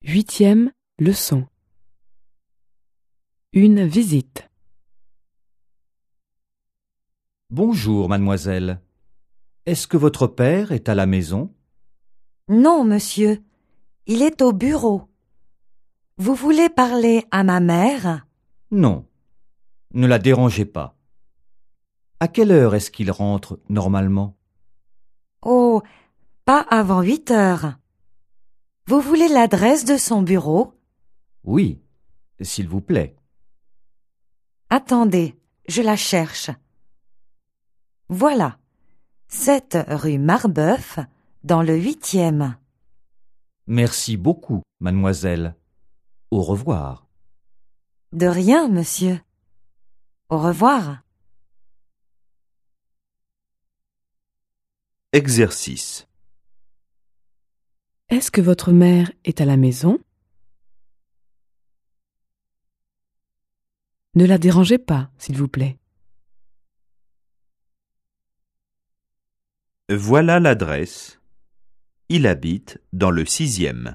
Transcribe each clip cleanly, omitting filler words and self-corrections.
Huitième leçon. Une visite. Bonjour, mademoiselle. Est-ce que votre père est à la maison? Non, monsieur, il est au bureau. Vous voulez parler à ma mère? Non. Ne la dérangez pas. À quelle heure est-ce qu'il rentre normalement? Oh, pas avant 8 heures. Vous voulez l'adresse de son bureau? Oui, s'il vous plaît. Attendez, je la cherche. Voilà, 7 rue Marbeuf, dans le 8e. Merci beaucoup, mademoiselle. Au revoir. De rien, monsieur. Au revoir. Exercice. Est-ce que votre mère est à la maison? Ne la dérangez pas, s'il vous plaît. Voilà l'adresse. Il habite dans le 6e.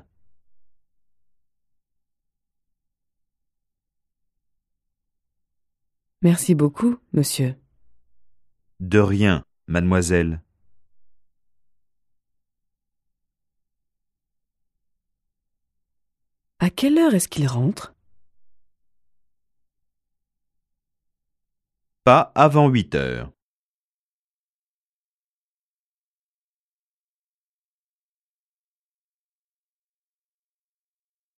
Merci beaucoup, monsieur. De rien, mademoiselle. À quelle heure est-ce qu'il rentre? Pas avant 8 heures.